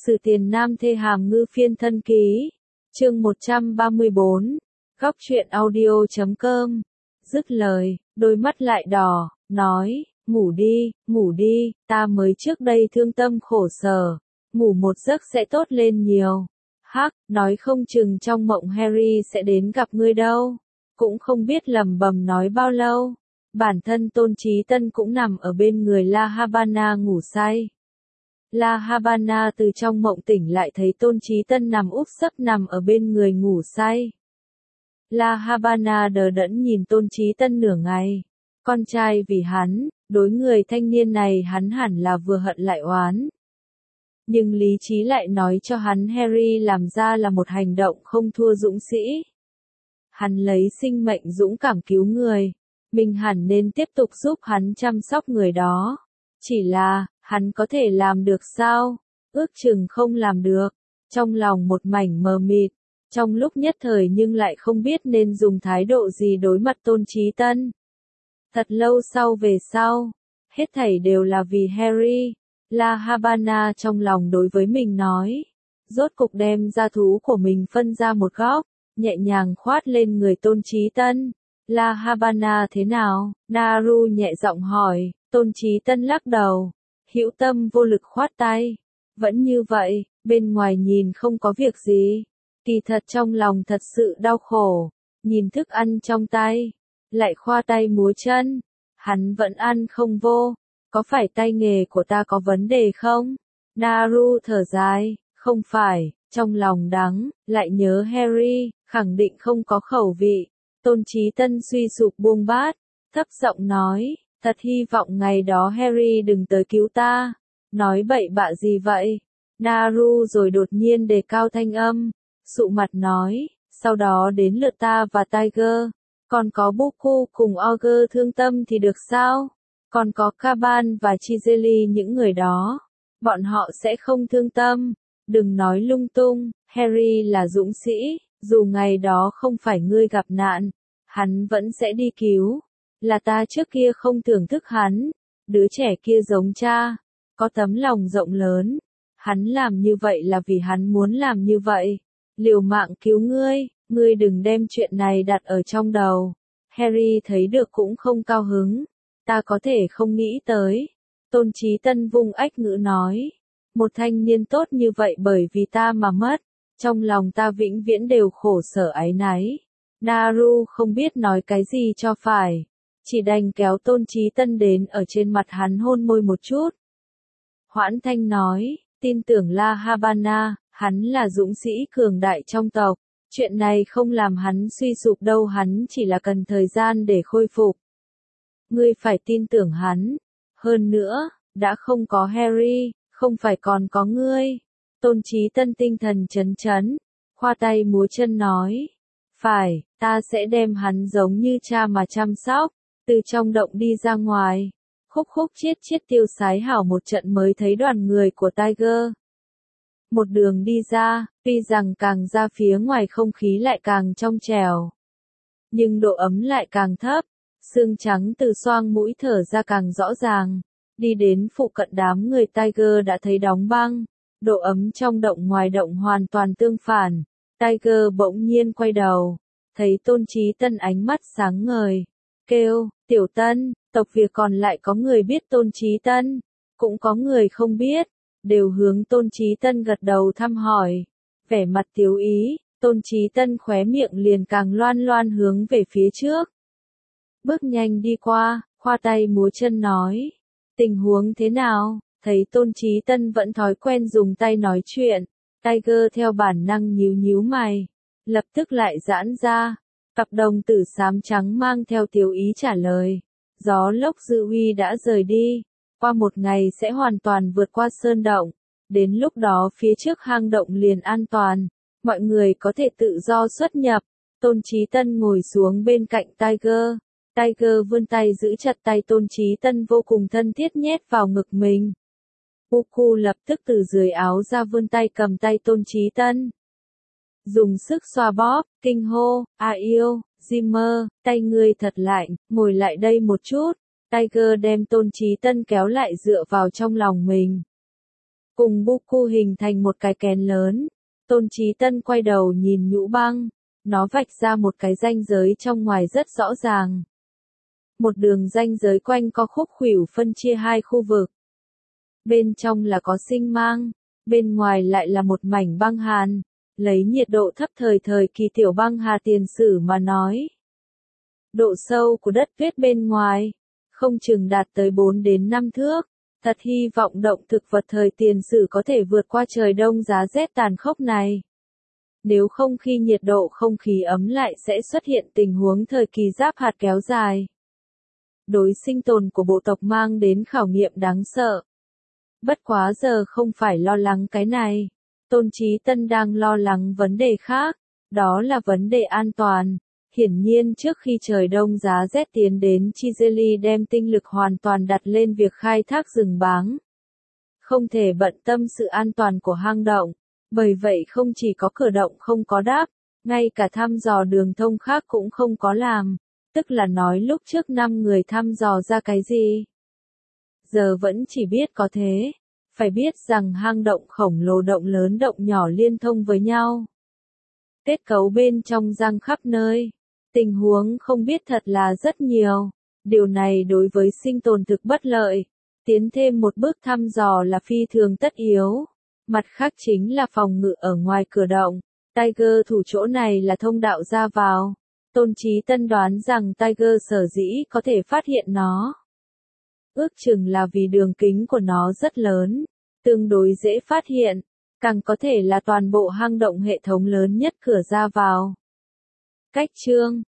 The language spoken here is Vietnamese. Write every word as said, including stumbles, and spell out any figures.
Sử Tiền Nam Thê Hàm Ngư Phiên Thân Ký, chương một trăm ba mươi bốn, góc truyện audio chấm com. Dứt lời, đôi mắt lại đỏ, nói, ngủ đi, ngủ đi, ta mới trước đây thương tâm khổ sở, ngủ một giấc sẽ tốt lên nhiều. Hắc, nói không chừng trong mộng Harry sẽ đến gặp ngươi đâu, cũng không biết lầm bầm nói bao lâu. Bản thân Tôn Chí Tân cũng nằm ở bên người La Habana ngủ say. La Habana từ trong mộng tỉnh lại thấy Tôn Chí Tân nằm úp sấp nằm ở bên người ngủ say. La Habana đờ đẫn nhìn Tôn Chí Tân nửa ngày. Con trai vì hắn, đối người thanh niên này hắn hẳn là vừa hận lại oán. Nhưng lý trí lại nói cho hắn Harry làm ra là một hành động không thua dũng sĩ. Hắn lấy sinh mệnh dũng cảm cứu người, mình hẳn nên tiếp tục giúp hắn chăm sóc người đó. Chỉ là, hắn có thể làm được sao? Ước chừng không làm được. Trong lòng một mảnh mờ mịt, trong lúc nhất thời nhưng lại không biết nên dùng thái độ gì đối mặt Tôn Chí Tân. Thật lâu sau về sau, hết thảy đều là vì Harry. La Habana trong lòng đối với mình nói, rốt cục đem gia thú của mình phân ra một góc, nhẹ nhàng khoát lên người Tôn Chí Tân. La Habana thế nào? Naru nhẹ giọng hỏi. Tôn Chí Tân lắc đầu, hữu tâm vô lực khoát tay. Vẫn như vậy, bên ngoài nhìn không có việc gì, kỳ thật trong lòng thật sự đau khổ. Nhìn thức ăn trong tay, lại khoa tay múa chân, hắn vẫn ăn không vô. Có phải tay nghề của ta có vấn đề không? Naru thở dài, không phải, trong lòng đắng, lại nhớ Harry, khẳng định không có khẩu vị. Tôn Chí Tân suy sụp buông bát, thấp giọng nói, thật hy vọng ngày đó Harry đừng tới cứu ta. Nói bậy bạ gì vậy? Naru rồi đột nhiên đề cao thanh âm, sụ mặt nói, sau đó đến lượt ta và Tiger, còn có Buku cùng Ogre thương tâm thì được sao? Còn có Caban và Chizeli những người đó, bọn họ sẽ không thương tâm. Đừng nói lung tung, Harry là dũng sĩ, dù ngày đó không phải ngươi gặp nạn, hắn vẫn sẽ đi cứu. Là ta trước kia không thưởng thức hắn, đứa trẻ kia giống cha, có tấm lòng rộng lớn. Hắn làm như vậy là vì hắn muốn làm như vậy, liều mạng cứu ngươi, ngươi đừng đem chuyện này đặt ở trong đầu. Harry thấy được cũng không cao hứng. Ta có thể không nghĩ tới. Tôn Chí Tân vung ách ngữ nói. Một thanh niên tốt như vậy bởi vì ta mà mất. Trong lòng ta vĩnh viễn đều khổ sở áy náy. Naru không biết nói cái gì cho phải. Chỉ đành kéo Tôn Chí Tân đến ở trên mặt hắn hôn môi một chút. Hoãn Thanh nói, tin tưởng La Habana, hắn là dũng sĩ cường đại trong tộc. Chuyện này không làm hắn suy sụp đâu, hắn chỉ là cần thời gian để khôi phục. Ngươi phải tin tưởng hắn. Hơn nữa, đã không có Harry, không phải còn có ngươi. Tôn Chí Tân tinh thần chấn chấn, khoa tay múa chân nói. Phải, ta sẽ đem hắn giống như cha mà chăm sóc. Từ trong động đi ra ngoài, khúc khúc chiết chiết tiêu sái hảo một trận mới thấy đoàn người của Tiger. Một đường đi ra, tuy rằng càng ra phía ngoài không khí lại càng trong trẻo, nhưng độ ấm lại càng thấp. Sương trắng từ xoang mũi thở ra càng rõ ràng. Đi đến phụ cận đám người Tiger đã thấy đóng băng. Độ ấm trong động ngoài động hoàn toàn tương phản. Tiger bỗng nhiên quay đầu, thấy Tôn Chí Tân ánh mắt sáng ngời, kêu, Tiểu Tân, tộc Việt còn lại có người biết Tôn Chí Tân, cũng có người không biết, đều hướng Tôn Chí Tân gật đầu thăm hỏi. Vẻ mặt thiếu ý, Tôn Chí Tân khóe miệng liền càng loan loan hướng về phía trước. Bước nhanh đi qua, khoa tay múa chân nói. Tình huống thế nào? Thấy Tôn Chí Tân vẫn thói quen dùng tay nói chuyện. Tiger theo bản năng nhíu nhíu mày. Lập tức lại giãn ra. Cặp đồng tử xám trắng mang theo tiểu ý trả lời. Gió lốc dư uy đã rời đi. Qua một ngày sẽ hoàn toàn vượt qua sơn động. Đến lúc đó phía trước hang động liền an toàn. Mọi người có thể tự do xuất nhập. Tôn Chí Tân ngồi xuống bên cạnh Tiger. Tiger vươn tay giữ chặt tay Tôn Chí Tân vô cùng thân thiết nhét vào ngực mình. Buku lập tức từ dưới áo ra vươn tay cầm tay Tôn Chí Tân. Dùng sức xoa bóp, kinh hô, à yêu, Zimmer, tay ngươi thật lạnh, ngồi lại đây một chút. Tiger đem Tôn Chí Tân kéo lại dựa vào trong lòng mình. cùng Buku hình thành một cái kén lớn. Tôn Chí Tân quay đầu nhìn Nhũ Băng, nó vạch ra một cái ranh giới trong ngoài rất rõ ràng. Một đường ranh giới quanh co khúc khuỷu phân chia hai khu vực. Bên trong là có sinh mang, bên ngoài lại là một mảnh băng hàn, lấy nhiệt độ thấp thời thời kỳ tiểu băng hà tiền sử mà nói. Độ sâu của đất tuyết bên ngoài, không chừng đạt tới bốn đến năm thước, thật hy vọng động thực vật thời tiền sử có thể vượt qua trời đông giá rét tàn khốc này. Nếu không khi nhiệt độ không khí ấm lại sẽ xuất hiện tình huống thời kỳ giáp hạt kéo dài. Đối sinh tồn của bộ tộc mang đến khảo nghiệm đáng sợ. Bất quá giờ không phải lo lắng cái này. Tôn Chí Tân đang lo lắng vấn đề khác, đó là vấn đề an toàn. Hiển nhiên trước khi trời đông giá rét tiến đến, Chizeli đem tinh lực hoàn toàn đặt lên việc khai thác rừng báng. Không thể bận tâm sự an toàn của hang động, bởi vậy không chỉ có cửa động không có đáp, ngay cả thăm dò đường thông khác cũng không có làm, tức là nói lúc trước năm người thăm dò ra cái gì. Giờ vẫn chỉ biết có thế, phải biết rằng hang động khổng lồ động lớn động nhỏ liên thông với nhau. Kết cấu bên trong răng khắp nơi. Tình huống không biết thật là rất nhiều, điều này đối với sinh tồn thực bất lợi, tiến thêm một bước thăm dò là phi thường tất yếu. Mặt khác chính là phòng ngự ở ngoài cửa động, Tiger thủ chỗ này là thông đạo ra vào. Tôn Chí Tân đoán rằng Tiger sở dĩ có thể phát hiện nó. Ước chừng là vì đường kính của nó rất lớn, tương đối dễ phát hiện, càng có thể là toàn bộ hang động hệ thống lớn nhất cửa ra vào. Cách chương